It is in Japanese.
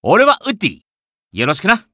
俺はウッディ。よろしくな。